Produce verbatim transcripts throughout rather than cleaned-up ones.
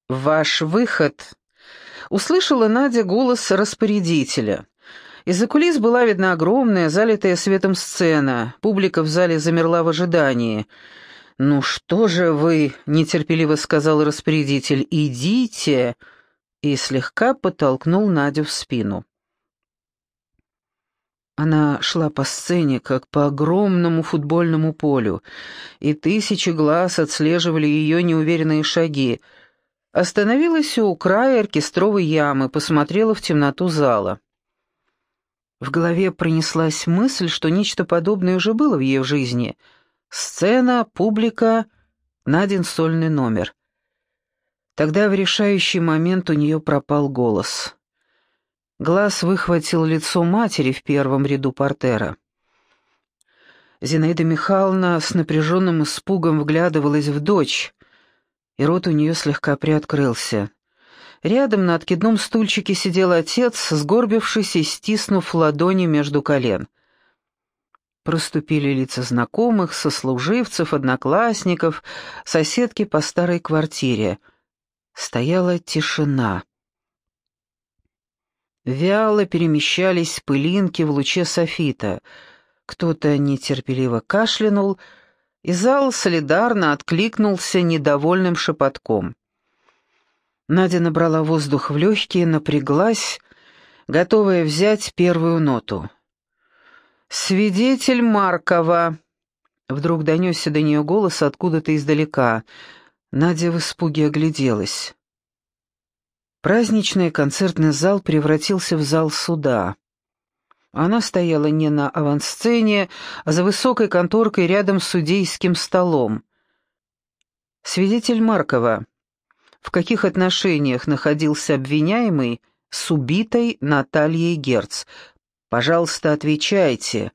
«Ваш выход!» — услышала Надя голос распорядителя. Из-за кулис была видна огромная, залитая светом сцена. Публика в зале замерла в ожидании. «Ну что же вы?» — нетерпеливо сказал распорядитель. «Идите!» и слегка подтолкнул Надю в спину. Она шла по сцене, как по огромному футбольному полю, и тысячи глаз отслеживали ее неуверенные шаги. Остановилась у края оркестровой ямы, посмотрела в темноту зала. В голове пронеслась мысль, что нечто подобное уже было в ее жизни. Сцена, публика, Надин сольный номер. Тогда в решающий момент у нее пропал голос. Глаз выхватил лицо матери в первом ряду портера. Зинаида Михайловна с напряженным испугом вглядывалась в дочь, и рот у нее слегка приоткрылся. Рядом на откидном стульчике сидел отец, сгорбившись и стиснув ладони между колен. Проступили лица знакомых, сослуживцев, одноклассников, соседки по старой квартире. Стояла тишина. Вяло перемещались пылинки в луче софита. Кто-то нетерпеливо кашлянул, и зал солидарно откликнулся недовольным шепотком. Надя набрала воздух в легкие, напряглась, готовая взять первую ноту. «Свидетель Маркова!» Вдруг донесся до нее голос откуда-то издалека. Надя в испуге огляделась. Праздничный концертный зал превратился в зал суда. Она стояла не на авансцене, а за высокой конторкой рядом с судейским столом. «Свидетель Маркова, в каких отношениях находился обвиняемый с убитой Натальей Герц? Пожалуйста, отвечайте».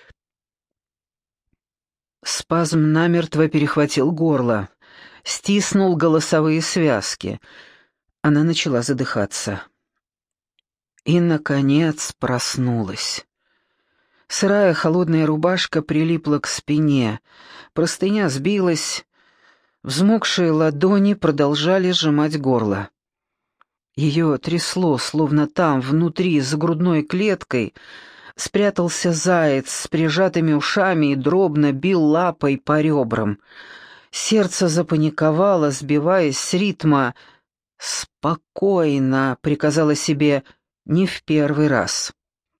Спазм намертво перехватил горло, стиснул голосовые связки. Она начала задыхаться. И, наконец, проснулась. Сырая холодная рубашка прилипла к спине, простыня сбилась, взмокшие ладони продолжали сжимать горло. Ее трясло, словно там, внутри, за грудной клеткой, спрятался заяц с прижатыми ушами и дробно бил лапой по ребрам. Сердце запаниковало, сбиваясь с ритма. «Спокойно», — приказала себе, — «не в первый раз».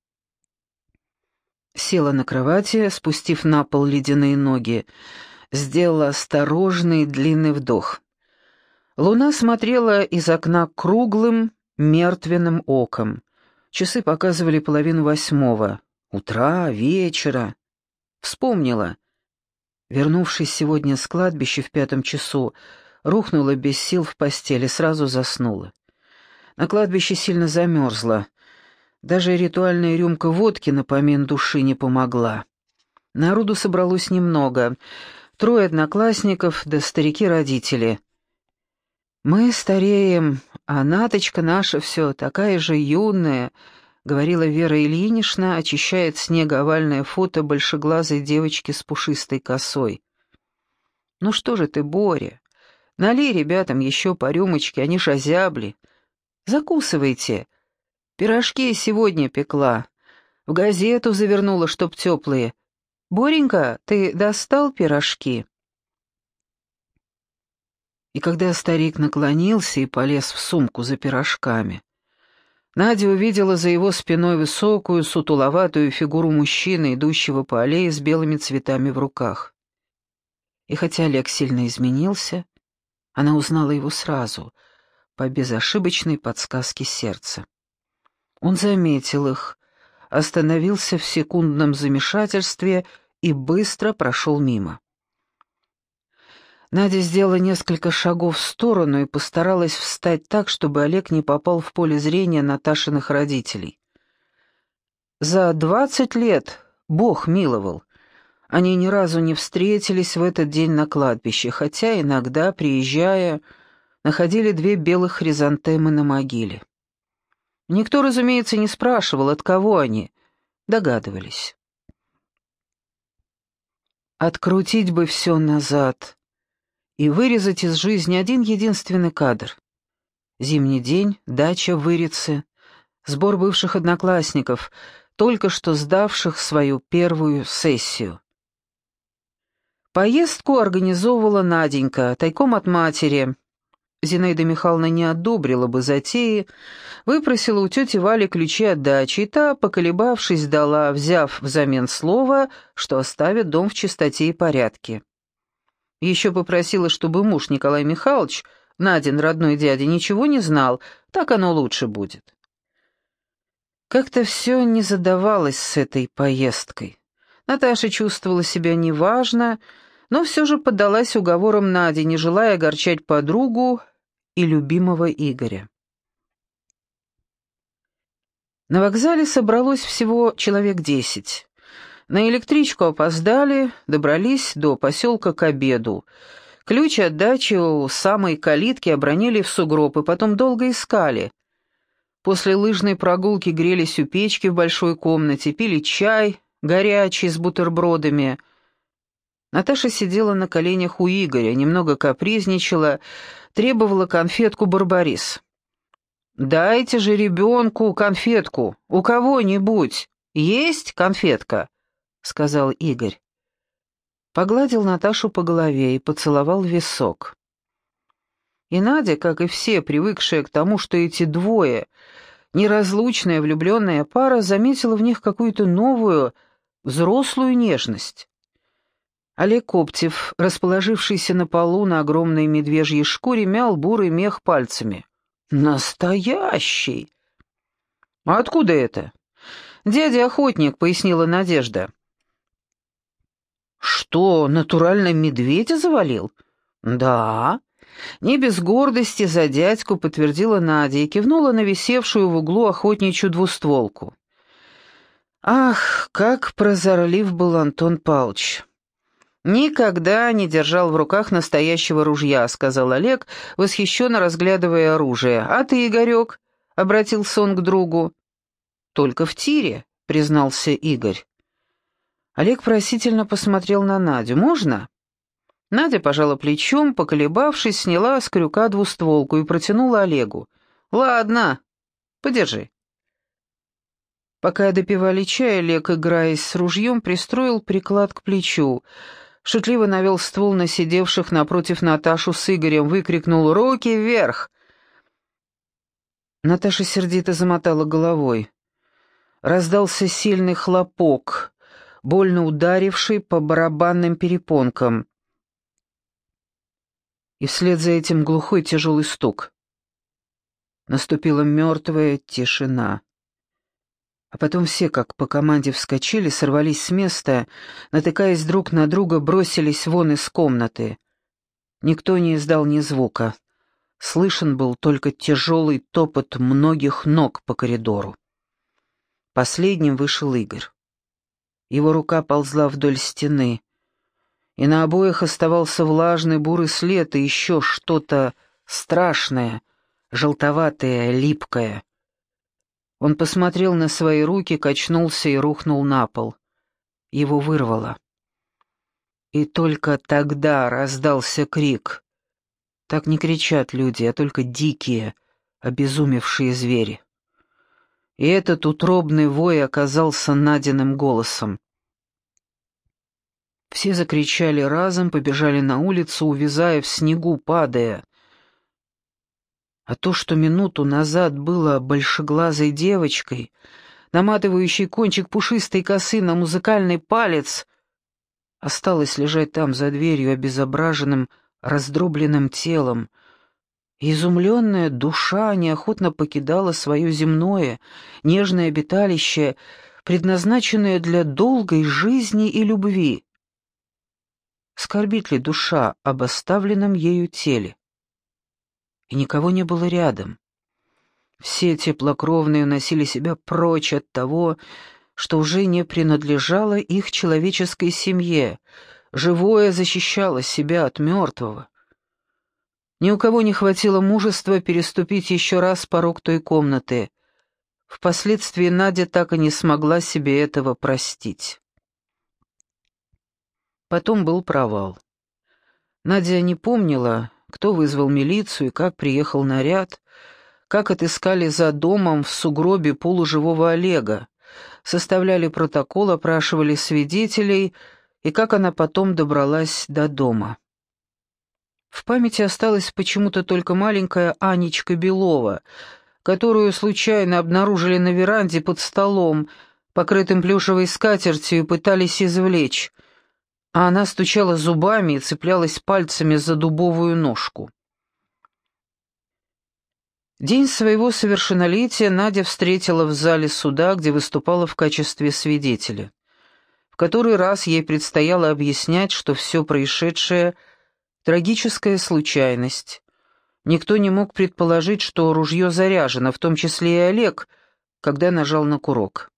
Села на кровати, спустив на пол ледяные ноги, сделала осторожный длинный вдох. Луна смотрела из окна круглым, мертвенным оком. Часы показывали половину восьмого. Утра, вечера. Вспомнила. Вернувшись сегодня с кладбища в пятом часу, рухнула без сил в постели, сразу заснула. На кладбище сильно замерзла. Даже ритуальная рюмка водки на помин души не помогла. Народу собралось немного. Трое одноклассников, да старики-родители. «Мы стареем, а Наточка наша все такая же юная», — говорила Вера Ильинична, очищая от снега овальное фото большеглазой девочки с пушистой косой. «Ну что же ты, Боря? Налей ребятам еще по рюмочке, они ж озябли. Закусывайте. Пирожки сегодня пекла. В газету завернула, чтоб теплые. Боренька, ты достал пирожки?» И когда старик наклонился и полез в сумку за пирожками, Надя увидела за его спиной высокую, сутуловатую фигуру мужчины, идущего по аллее с белыми цветами в руках. И хотя Олег сильно изменился, она узнала его сразу, по безошибочной подсказке сердца. Он заметил их, остановился в секундном замешательстве и быстро прошел мимо. Надя сделала несколько шагов в сторону и постаралась встать так, чтобы Олег не попал в поле зрения Наташиных родителей. За двадцать лет Бог миловал. Они ни разу не встретились в этот день на кладбище, хотя иногда, приезжая, находили две белых хризантемы на могиле. Никто, разумеется, не спрашивал, от кого они, догадывались. Открутить бы все назад и вырезать из жизни один единственный кадр. Зимний день, дача в Вырице, сбор бывших одноклассников, только что сдавших свою первую сессию. Поездку организовывала Наденька, тайком от матери. Зинаида Михайловна не одобрила бы затеи, выпросила у тети Вали ключи от дачи, и та, поколебавшись, дала, взяв взамен слово, что оставит дом в чистоте и порядке. Еще попросила, чтобы муж Николай Михайлович, Надин родной дядя, ничего не знал, так оно лучше будет. Как-то все не задавалось с этой поездкой. Наташа чувствовала себя неважно, но все же поддалась уговорам Нади, не желая огорчать подругу и любимого Игоря. На вокзале собралось всего человек десять. На электричку опоздали, добрались до поселка к обеду. Ключ от дачи у самой калитки обронили в сугроб и потом долго искали. После лыжной прогулки грелись у печки в большой комнате, пили чай, горячий, с бутербродами. Наташа сидела на коленях у Игоря, немного капризничала, требовала конфетку «Барбарис». «Дайте же ребенку конфетку, у кого-нибудь. Есть конфетка?» — сказал Игорь. Погладил Наташу по голове и поцеловал в висок. И Надя, как и все, привыкшая к тому, что эти двое, неразлучная влюбленная пара, заметила в них какую-то новую, взрослую нежность. Олег Коптев, расположившийся на полу на огромной медвежьей шкуре, мял бурый мех пальцами. «Настоящий!» «А откуда это?» «Дядя-охотник», — пояснила Надежда. «Что, натурально медведя завалил?» «Да». Не без гордости за дядьку подтвердила Надя и кивнула на висевшую в углу охотничью двустволку. Ах, как прозорлив был Антон Павлович! «Никогда не держал в руках настоящего ружья», — сказал Олег, восхищенно разглядывая оружие. «А ты, Игорек?» — обратился он к другу. «Только в тире», — признался Игорь. Олег просительно посмотрел на Надю. «Можно?» Надя пожала плечом, поколебавшись, сняла с крюка двустволку и протянула Олегу. «Ладно, подержи». Пока допивали чай, Олег, играясь с ружьем, пристроил приклад к плечу. Шутливо навел ствол на сидевших напротив Наташу с Игорем, выкрикнул «Руки вверх!». Наташа сердито замотала головой. Раздался сильный хлопок, больно ударивший по барабанным перепонкам. И вслед за этим глухой тяжелый стук. Наступила мертвая тишина. А потом все, как по команде, вскочили, сорвались с места, натыкаясь друг на друга, бросились вон из комнаты. Никто не издал ни звука. Слышен был только тяжелый топот многих ног по коридору. Последним вышел Игорь. Его рука ползла вдоль стены, и на обоях оставался влажный бурый след и еще что-то страшное, желтоватое, липкое. Он посмотрел на свои руки, качнулся и рухнул на пол. Его вырвало. И только тогда раздался крик. Так не кричат люди, а только дикие, обезумевшие звери. И этот утробный вой оказался Надиным голосом. Все закричали разом, побежали на улицу, увязая в снегу, падая. А то, что минуту назад было большеглазой девочкой, наматывающей кончик пушистой косы на музыкальный палец, осталось лежать там за дверью обезображенным, раздробленным телом. И изумленная душа неохотно покидала свое земное, нежное обиталище, предназначенное для долгой жизни и любви. Скорбит ли душа об оставленном ею теле? И никого не было рядом. Все теплокровные уносили себя прочь от того, что уже не принадлежало их человеческой семье. Живое защищало себя от мертвого. Ни у кого не хватило мужества переступить еще раз порог той комнаты. Впоследствии Надя так и не смогла себе этого простить. Потом был провал. Надя не помнила, кто вызвал милицию и как приехал наряд, как отыскали за домом в сугробе полуживого Олега, составляли протокол, опрашивали свидетелей, и как она потом добралась до дома. В памяти осталась почему-то только маленькая Анечка Белова, которую случайно обнаружили на веранде под столом, покрытым плюшевой скатертью, и пытались извлечь, а она стучала зубами и цеплялась пальцами за дубовую ножку. День своего совершеннолетия Надя встретила в зале суда, где выступала в качестве свидетеля. В который раз ей предстояло объяснять, что все происшедшее — трагическая случайность. Никто не мог предположить, что ружье заряжено, в том числе и Олег, когда нажал на курок.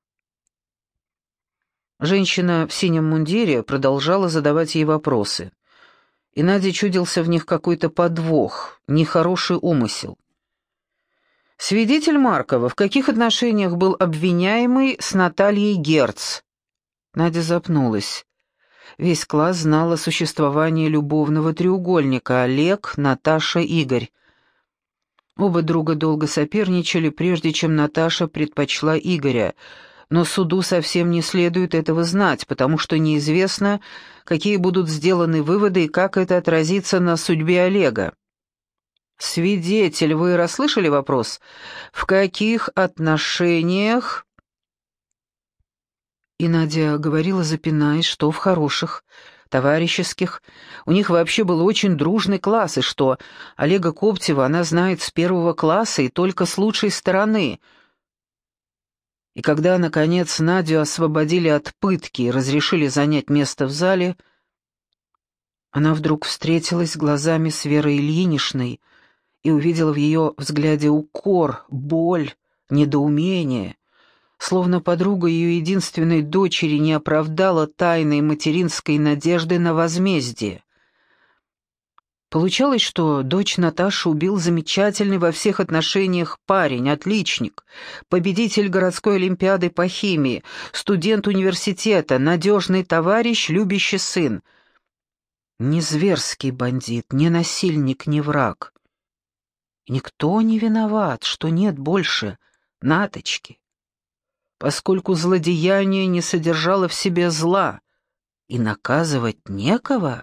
Женщина в синем мундире продолжала задавать ей вопросы, и Наде чудился в них какой-то подвох, нехороший умысел. «Свидетель Маркова, в каких отношениях был обвиняемый с Натальей Герц?» Надя запнулась. Весь класс знал о существовании любовного треугольника: Олег, Наташа, Игорь. Оба друга долго соперничали, прежде чем Наташа предпочла Игоря, но суду совсем не следует этого знать, потому что неизвестно, какие будут сделаны выводы и как это отразится на судьбе Олега. «Свидетель, вы расслышали вопрос? В каких отношениях?» И Надя говорила, запинаясь, что в хороших, товарищеских. У них вообще был очень дружный класс, и что Олега Коптева она знает с первого класса и только с лучшей стороны. И когда, наконец, Надю освободили от пытки и разрешили занять место в зале, она вдруг встретилась глазами с Верой Ильиничной и увидела в ее взгляде укор, боль, недоумение, словно подруга ее единственной дочери не оправдала тайной материнской надежды на возмездие. Получалось, что дочь Наташи убил замечательный во всех отношениях парень, отличник, победитель городской олимпиады по химии, студент университета, надежный товарищ, любящий сын. Не зверский бандит, не насильник, не враг. Никто не виноват, что нет больше Наточки, поскольку злодеяние не содержало в себе зла, и наказывать некого.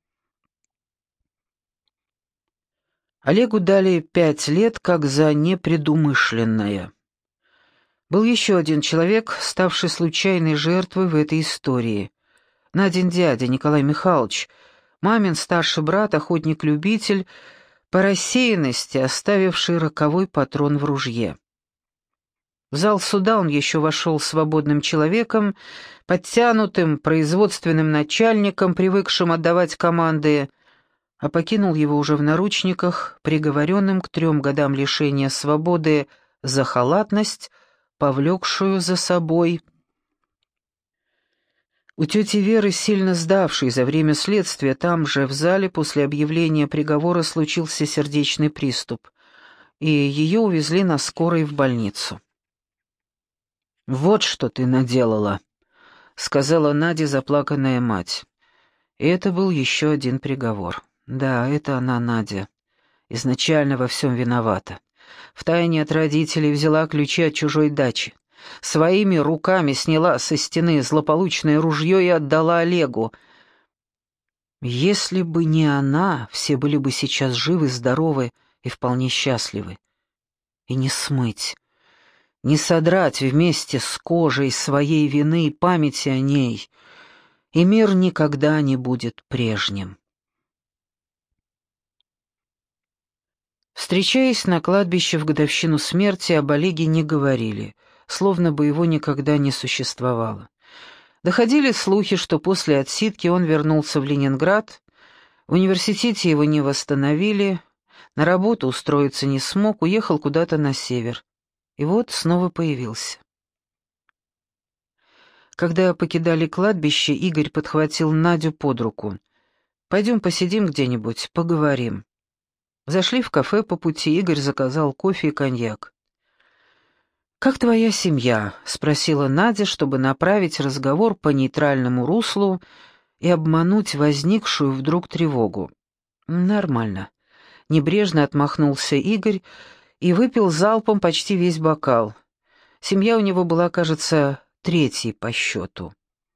Олегу дали пять лет как за непредумышленное. Был еще один человек, ставший случайной жертвой в этой истории. Надин дядя Николай Михайлович, мамин старший брат, охотник-любитель, по рассеянности оставивший роковой патрон в ружье. В зал суда он еще вошел свободным человеком, подтянутым производственным начальником, привыкшим отдавать команды, а покинул его уже в наручниках, приговоренным к трем годам лишения свободы за халатность, повлекшую за собой... У тети Веры, сильно сдавшей за время следствия, там же, в зале, после объявления приговора случился сердечный приступ, и ее увезли на скорой в больницу. «Вот что ты наделала», — сказала Наде заплаканная мать. И это был еще один приговор. Да, это она, Надя. Изначально во всем виновата. Втайне от родителей взяла ключи от чужой дачи. Своими руками сняла со стены злополучное ружье и отдала Олегу. Если бы не она, все были бы сейчас живы, здоровы и вполне счастливы. И не смыть, не содрать вместе с кожей своей вины и памяти о ней, и мир никогда не будет прежним. Встречаясь на кладбище в годовщину смерти, об Олеге не говорили, словно бы его никогда не существовало. Доходили слухи, что после отсидки он вернулся в Ленинград, в университете его не восстановили, на работу устроиться не смог, уехал куда-то на север. И вот снова появился. Когда покидали кладбище, Игорь подхватил Надю под руку. «Пойдем посидим где-нибудь, поговорим». Зашли в кафе по пути, Игорь заказал кофе и коньяк. «Как твоя семья?» — спросила Надя, чтобы направить разговор по нейтральному руслу и обмануть возникшую вдруг тревогу. «Нормально». Небрежно отмахнулся Игорь и выпил залпом почти весь бокал. Семья у него была, кажется, третьей по счету.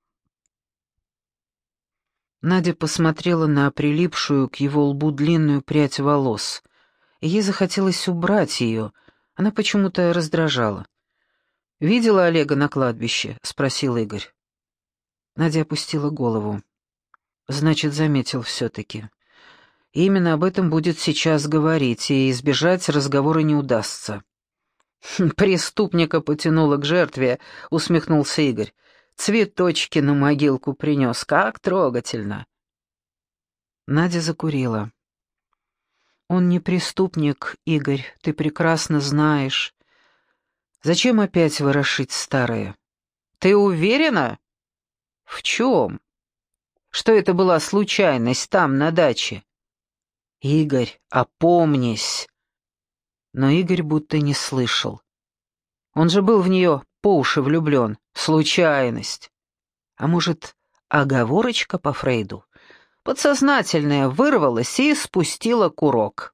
Надя посмотрела на прилипшую к его лбу длинную прядь волос. Ей захотелось убрать ее, она почему-то раздражала. «Видела Олега на кладбище?» — спросил Игорь. Надя опустила голову. «Значит, заметил все-таки. Именно об этом будет сейчас говорить, и избежать разговора не удастся». «Преступника потянуло к жертве», — усмехнулся Игорь. «Цветочки на могилку принес, как трогательно». Надя закурила. «Он не преступник, Игорь, ты прекрасно знаешь. Зачем опять ворошить старое?» «Ты уверена?» «В чем? Что это была случайность там, на даче?» «Игорь, опомнись!» Но Игорь будто не слышал. Он же был в нее по уши влюблен. Случайность. А может, оговорочка по Фрейду? Подсознательная вырвалась и спустила курок.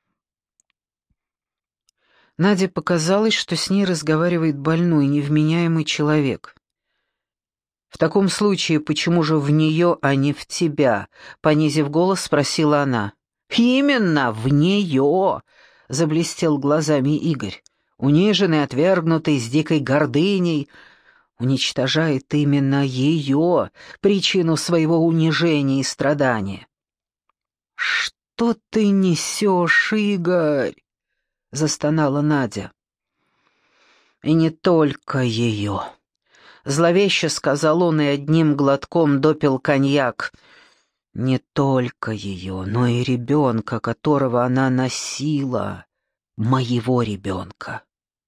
Наде показалось, что с ней разговаривает больной, невменяемый человек. «В таком случае, почему же в нее, а не в тебя?» — понизив голос, спросила она. «Именно в нее!» — заблестел глазами Игорь. «Униженный, отвергнутый, с дикой гордыней, уничтожает именно ее, причину своего унижения и страдания». «Что ты несешь, Игорь?» — застонала Надя. «И не только ее». Зловеще сказал он и одним глотком допил коньяк. Не только ее, но и ребенка, которого она носила, моего ребенка.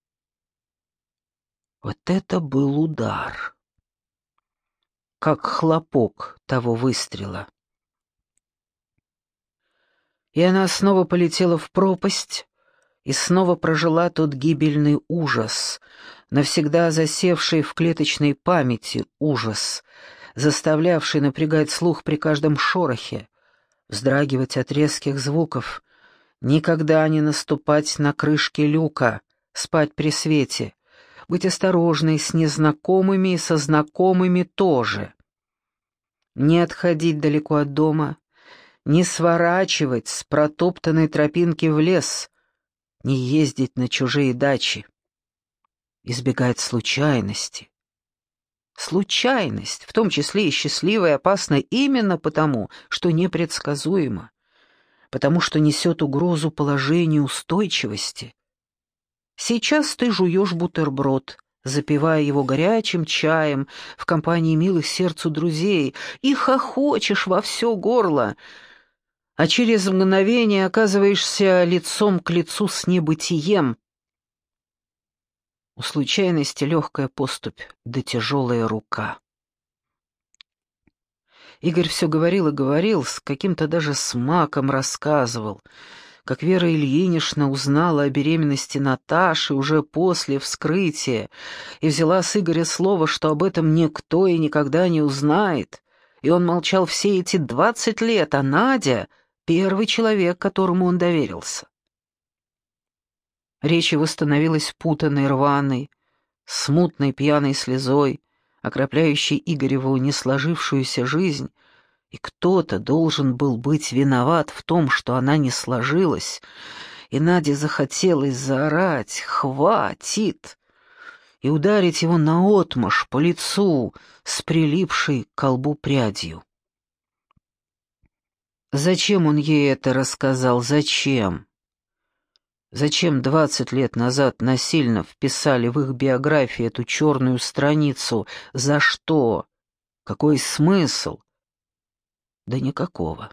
Вот это был удар. Как хлопок того выстрела. И она снова полетела в пропасть и снова прожила тот гибельный ужас, навсегда засевший в клеточной памяти ужас, заставлявший напрягать слух при каждом шорохе, вздрагивать от резких звуков, никогда не наступать на крышки люка, спать при свете, быть осторожной с незнакомыми и со знакомыми тоже, не отходить далеко от дома, не сворачивать с протоптанной тропинки в лес, не ездить на чужие дачи, избегать случайности. Случайность, в том числе и счастливая, и опасна именно потому, что непредсказуема, потому что несет угрозу положению устойчивости. Сейчас ты жуешь бутерброд, запивая его горячим чаем в компании милых сердцу друзей, и хохочешь во все горло, а через мгновение оказываешься лицом к лицу с небытием. У случайности легкая поступь, да тяжелая рука. Игорь все говорил и говорил, с каким-то даже смаком рассказывал, как Вера Ильинична узнала о беременности Наташи уже после вскрытия и взяла с Игоря слово, что об этом никто и никогда не узнает, и он молчал все эти двадцать лет, а Надя — первый человек, которому он доверился. Речь его становилась путанной, рваной, смутной пьяной слезой, окропляющей Игореву несложившуюся жизнь, и кто-то должен был быть виноват в том, что она не сложилась, и Наде захотелось заорать «Хватит!» и ударить его наотмашь по лицу с прилипшей к колбу прядью. Зачем он ей это рассказал? Зачем? Зачем двадцать лет назад насильно вписали в их биографии эту черную страницу? За что? Какой смысл? Да никакого.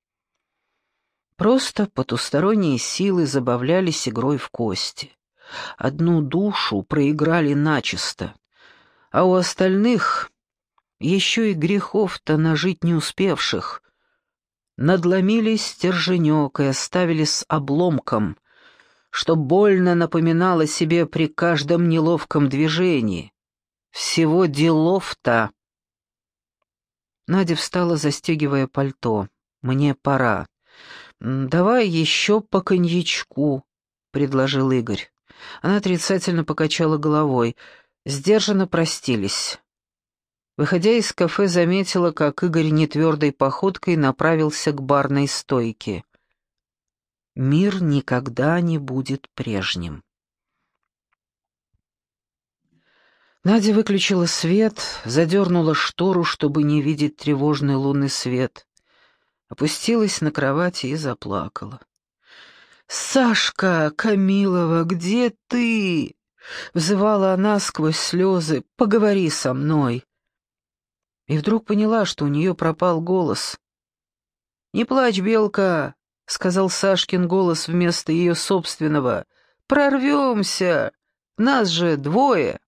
Просто потусторонние силы забавлялись игрой в кости. Одну душу проиграли начисто, а у остальных, еще и грехов-то нажить не успевших, надломили стерженек и оставили с обломком, что больно напоминало себе при каждом неловком движении. Всего делов-то. Надя встала, застегивая пальто. «Мне пора. Давай еще по коньячку», — предложил Игорь. Она отрицательно покачала головой. Сдержанно простились. Выходя из кафе, заметила, как Игорь нетвердой походкой направился к барной стойке. Мир никогда не будет прежним. Надя выключила свет, задернула штору, чтобы не видеть тревожный лунный свет. Опустилась на кровати и заплакала. «Сашка, Камилова, где ты?» — взывала она сквозь слезы. «Поговори со мной». И вдруг поняла, что у нее пропал голос. «Не плачь, Белка», — сказал Сашкин голос вместо ее собственного. «Прорвемся! Нас же двое!»